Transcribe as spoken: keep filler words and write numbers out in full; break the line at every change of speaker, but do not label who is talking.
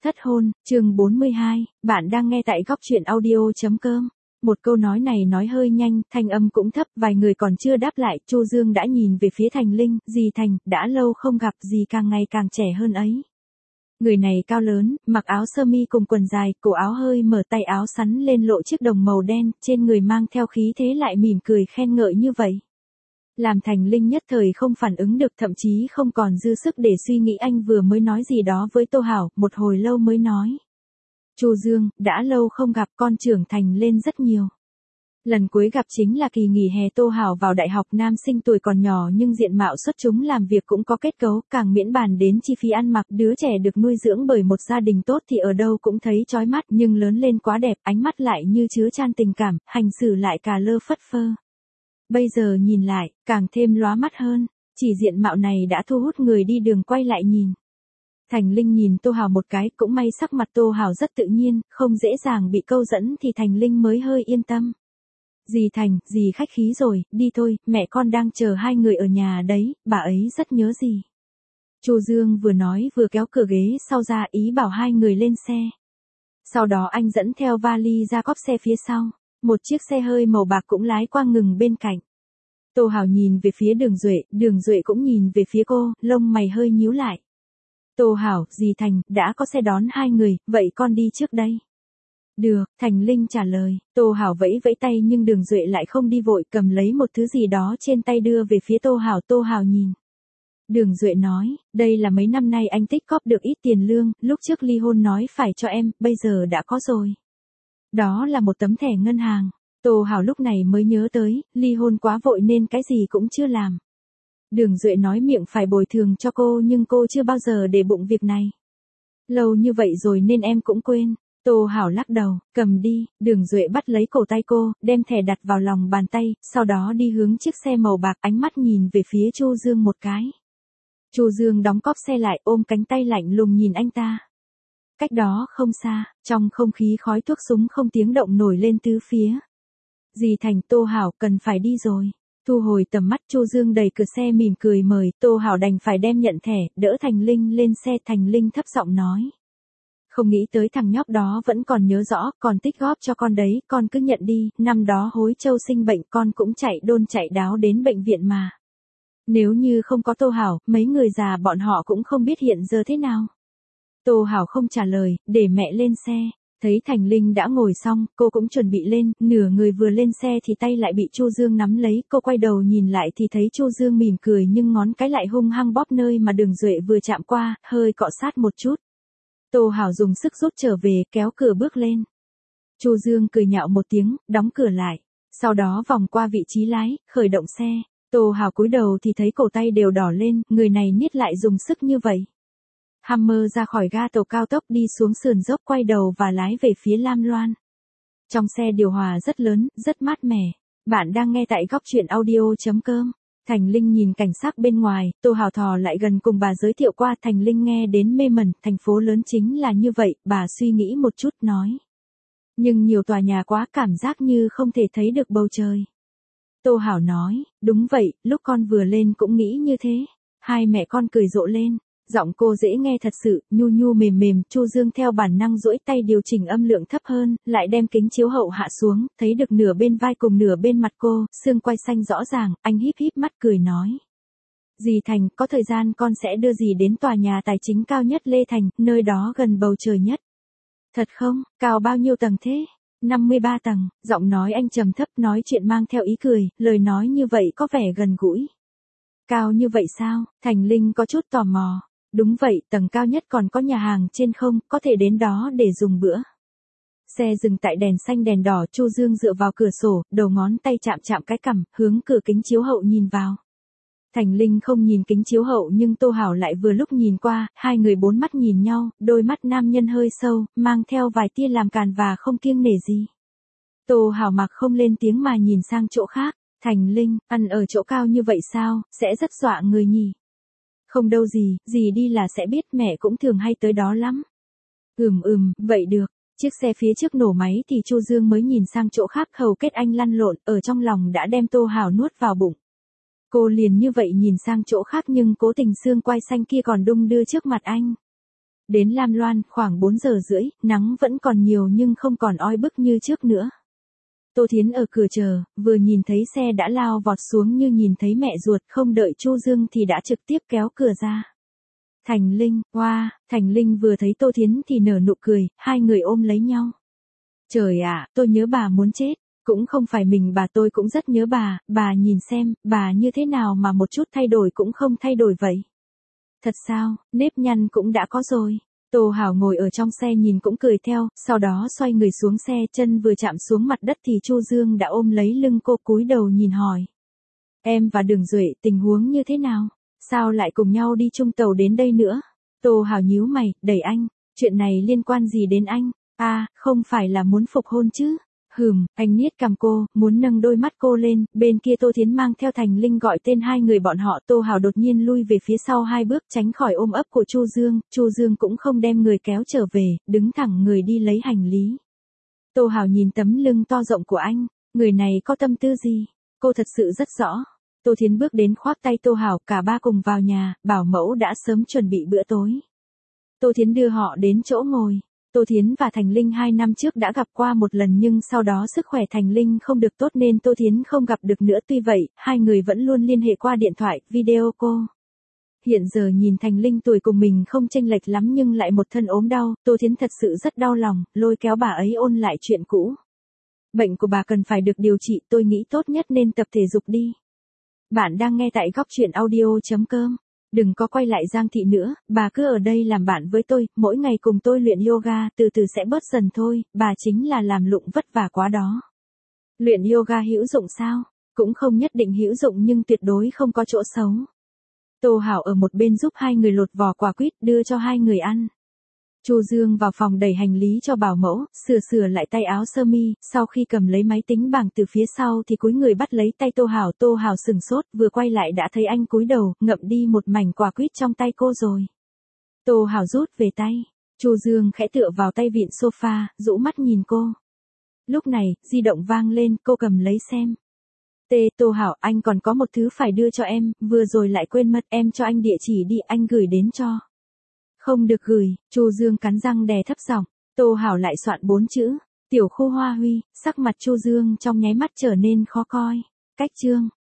Thất hôn, chương bốn mươi hai, bạn đang nghe tại góc truyện audio.com. Một câu nói này nói hơi nhanh, thanh âm cũng thấp, vài người còn chưa đáp lại, Chu Dương đã nhìn về phía Thành Linh, dì Thành, đã lâu không gặp, dì càng ngày càng trẻ hơn ấy. Người này cao lớn, mặc áo sơ mi cùng quần dài, cổ áo hơi mở, tay áo sắn lên lộ chiếc đồng màu đen, trên người mang theo khí thế lại mỉm cười khen ngợi như vậy. Làm Thành Linh nhất thời không phản ứng được, thậm chí không còn dư sức để suy nghĩ anh vừa mới nói gì đó với Tô Hảo, một hồi lâu mới nói. Chu Dương, đã lâu không gặp, con trưởng thành lên rất nhiều. Lần cuối gặp chính là kỳ nghỉ hè, Tô Hảo vào đại học, nam sinh tuổi còn nhỏ nhưng diện mạo xuất chúng, làm việc cũng có kết cấu, càng miễn bàn đến chi phí ăn mặc, đứa trẻ được nuôi dưỡng bởi một gia đình tốt thì ở đâu cũng thấy chói mắt, nhưng lớn lên quá đẹp, ánh mắt lại như chứa chan tình cảm, hành xử lại cà lơ phất phơ. Bây giờ nhìn lại, càng thêm lóa mắt hơn, chỉ diện mạo này đã thu hút người đi đường quay lại nhìn. Thành Linh nhìn Tô Hảo một cái, cũng may sắc mặt Tô Hảo rất tự nhiên, không dễ dàng bị câu dẫn thì Thành Linh mới hơi yên tâm. Dì Thành, dì khách khí rồi, đi thôi, mẹ con đang chờ hai người ở nhà đấy, bà ấy rất nhớ dì. Chu Dương vừa nói vừa kéo cửa ghế sau ra, ý bảo hai người lên xe. Sau đó anh dẫn theo vali ra cốp xe phía sau. Một chiếc xe hơi màu bạc cũng lái qua ngừng bên cạnh. Tô Hảo nhìn về phía Đường Duệ, Đường Duệ cũng nhìn về phía cô, lông mày hơi nhíu lại. Tô Hảo, dì Thành, đã có xe đón hai người, vậy con đi trước đây. Được, Thành Linh trả lời. Tô Hảo vẫy vẫy tay nhưng Đường Duệ lại không đi vội, cầm lấy một thứ gì đó trên tay đưa về phía Tô Hảo. Tô Hảo nhìn. Đường Duệ nói, đây là mấy năm nay anh tích cóp được ít tiền lương, lúc trước ly hôn nói phải cho em, bây giờ đã có rồi. Đó là một tấm thẻ ngân hàng. Tô Hảo lúc này mới nhớ tới, ly hôn quá vội nên cái gì cũng chưa làm. Đường Duệ nói miệng phải bồi thường cho cô nhưng cô chưa bao giờ để bụng việc này. Lâu như vậy rồi nên em cũng quên. Tô Hảo lắc đầu, cầm đi. Đường Duệ bắt lấy cổ tay cô, đem thẻ đặt vào lòng bàn tay, sau đó đi hướng chiếc xe màu bạc, ánh mắt nhìn về phía Chu Dương một cái. Chu Dương đóng cốp xe lại, ôm cánh tay lạnh lùng nhìn anh ta. Cách đó không xa, trong không khí khói thuốc súng không tiếng động nổi lên tứ phía. Dì Thành, Tô Hảo cần phải đi rồi. Thu hồi tầm mắt, Chu Dương đẩy cửa xe mỉm cười mời, Tô Hảo đành phải đem nhận thẻ, đỡ Thành Linh lên xe. Thành Linh thấp giọng nói. Không nghĩ tới thằng nhóc đó vẫn còn nhớ rõ, còn tích góp cho con đấy, con cứ nhận đi, năm đó Hối Châu sinh bệnh con cũng chạy đôn chạy đáo đến bệnh viện mà. Nếu như không có Tô Hảo, mấy người già bọn họ cũng không biết hiện giờ thế nào. Tô Hảo không trả lời, để mẹ lên xe. Thấy Thành Linh đã ngồi xong, cô cũng chuẩn bị lên, nửa người vừa lên xe thì tay lại bị Chu Dương nắm lấy, cô quay đầu nhìn lại thì thấy Chu Dương mỉm cười nhưng ngón cái lại hung hăng bóp nơi mà Đường Duệ vừa chạm qua, hơi cọ sát một chút. Tô Hảo dùng sức rút trở về, kéo cửa bước lên. Chu Dương cười nhạo một tiếng, đóng cửa lại. Sau đó vòng qua vị trí lái, khởi động xe. Tô Hảo cúi đầu thì thấy cổ tay đều đỏ lên, người này niết lại dùng sức như vậy. Hammer ra khỏi ga tàu cao tốc, đi xuống sườn dốc, quay đầu và lái về phía Lam Loan. Trong xe điều hòa rất lớn, rất mát mẻ. Bạn đang nghe tại góc truyện audio.com. Thành Linh nhìn cảnh sắc bên ngoài, Tô Hảo thò lại gần cùng bà giới thiệu qua. Thành Linh nghe đến mê mẩn, thành phố lớn chính là như vậy, bà suy nghĩ một chút nói. Nhưng nhiều tòa nhà quá, cảm giác như không thể thấy được bầu trời. Tô Hảo nói, đúng vậy, lúc con vừa lên cũng nghĩ như thế. Hai mẹ con cười rộ lên. Giọng cô dễ nghe thật sự, nhu nhu mềm mềm. Chu Dương theo bản năng duỗi tay điều chỉnh âm lượng thấp hơn, lại đem kính chiếu hậu hạ xuống, thấy được nửa bên vai cùng nửa bên mặt cô, xương quai xanh rõ ràng, anh híp híp mắt cười nói. Dì Thành, có thời gian con sẽ đưa dì đến tòa nhà tài chính cao nhất Lê Thành, nơi đó gần bầu trời nhất. Thật không, cao bao nhiêu tầng thế? năm mươi ba tầng, giọng nói anh trầm thấp, nói chuyện mang theo ý cười, lời nói như vậy có vẻ gần gũi. Cao như vậy sao? Thành Linh có chút tò mò. Đúng vậy, tầng cao nhất còn có nhà hàng trên không, có thể đến đó để dùng bữa. Xe dừng tại đèn xanh đèn đỏ, Chu Dương dựa vào cửa sổ, đầu ngón tay chạm chạm cái cằm, hướng cửa kính chiếu hậu nhìn vào. Thành Linh không nhìn kính chiếu hậu nhưng Tô Hảo lại vừa lúc nhìn qua, hai người bốn mắt nhìn nhau, đôi mắt nam nhân hơi sâu, mang theo vài tia làm càn và không kiêng nể gì. Tô Hảo mặc không lên tiếng mà nhìn sang chỗ khác. Thành Linh, ăn ở chỗ cao như vậy sao, sẽ rất dọa người nhỉ? Không đâu gì, dì đi là sẽ biết, mẹ cũng thường hay tới đó lắm. Ừm ừm, vậy được. Chiếc xe phía trước nổ máy thì Chu Dương mới nhìn sang chỗ khác, hầu kết anh lăn lộn, ở trong lòng đã đem Tô Hảo nuốt vào bụng. Cô liền như vậy nhìn sang chỗ khác nhưng cố tình xương quai xanh kia còn đung đưa trước mặt anh. Đến Lam Loan, khoảng bốn giờ rưỡi, nắng vẫn còn nhiều nhưng không còn oi bức như trước nữa. Tô Thiến ở cửa chờ, vừa nhìn thấy xe đã lao vọt xuống như nhìn thấy mẹ ruột, không đợi Chu Dương thì đã trực tiếp kéo cửa ra. Thành Linh, oa, wow, Thành Linh vừa thấy Tô Thiến thì nở nụ cười, hai người ôm lấy nhau. Trời ạ, tôi nhớ bà muốn chết, cũng không phải mình bà tôi cũng rất nhớ bà, bà nhìn xem, bà như thế nào mà một chút thay đổi cũng không thay đổi vậy. Thật sao, nếp nhăn cũng đã có rồi. Tô Hảo ngồi ở trong xe nhìn cũng cười theo, sau đó xoay người xuống xe, chân vừa chạm xuống mặt đất thì Chu Dương đã ôm lấy lưng cô cúi đầu nhìn hỏi. Em và Đường Duệ tình huống như thế nào? Sao lại cùng nhau đi chung tàu đến đây nữa? Tô Hảo nhíu mày, đẩy anh, chuyện này liên quan gì đến anh? À, không phải là muốn phục hôn chứ? Hừm, anh niết cằm cô, muốn nâng đôi mắt cô lên, bên kia Tô Thiến mang theo Thành Linh gọi tên hai người bọn họ. Tô Hảo đột nhiên lui về phía sau hai bước tránh khỏi ôm ấp của Chu Dương, Chu Dương cũng không đem người kéo trở về, đứng thẳng người đi lấy hành lý. Tô Hảo nhìn tấm lưng to rộng của anh, người này có tâm tư gì? Cô thật sự rất rõ. Tô Thiến bước đến khoác tay Tô Hảo, cả ba cùng vào nhà, bảo mẫu đã sớm chuẩn bị bữa tối. Tô Thiến đưa họ đến chỗ ngồi. Tô Thiến và Thành Linh hai năm trước đã gặp qua một lần nhưng sau đó sức khỏe Thành Linh không được tốt nên Tô Thiến không gặp được nữa, tuy vậy, hai người vẫn luôn liên hệ qua điện thoại, video call. Hiện giờ nhìn Thành Linh tuổi cùng mình không chênh lệch lắm nhưng lại một thân ốm đau, Tô Thiến thật sự rất đau lòng, lôi kéo bà ấy ôn lại chuyện cũ. Bệnh của bà cần phải được điều trị, tôi nghĩ tốt nhất nên tập thể dục đi. Bạn đang nghe tại góc truyện audio chấm com. Đừng có quay lại Giang Thị nữa, bà cứ ở đây làm bạn với tôi, mỗi ngày cùng tôi luyện yoga, từ từ sẽ bớt dần thôi, bà chính là làm lụng vất vả quá đó. Luyện yoga hữu dụng sao? Cũng không nhất định hữu dụng nhưng tuyệt đối không có chỗ xấu. Tô Hảo ở một bên giúp hai người lột vỏ quả quýt đưa cho hai người ăn. Chu Dương vào phòng đẩy hành lý cho bảo mẫu, sửa sửa lại tay áo sơ mi, sau khi cầm lấy máy tính bảng từ phía sau thì cúi người bắt lấy tay Tô Hảo. Tô Hảo sừng sốt, vừa quay lại đã thấy anh cúi đầu, ngậm đi một mảnh quả quýt trong tay cô rồi. Tô Hảo rút về tay, Chu Dương khẽ tựa vào tay vịn sofa, rũ mắt nhìn cô. Lúc này, di động vang lên, cô cầm lấy xem. Tê, Tô Hảo, anh còn có một thứ phải đưa cho em, vừa rồi lại quên mất, em cho anh địa chỉ đi, anh gửi đến cho. Không được gửi, Chu Dương cắn răng đè thấp giọng. Tô Hảo lại soạn bốn chữ, tiểu khu Hoa Huy, sắc mặt Chu Dương trong nháy mắt trở nên khó coi. Cách chương.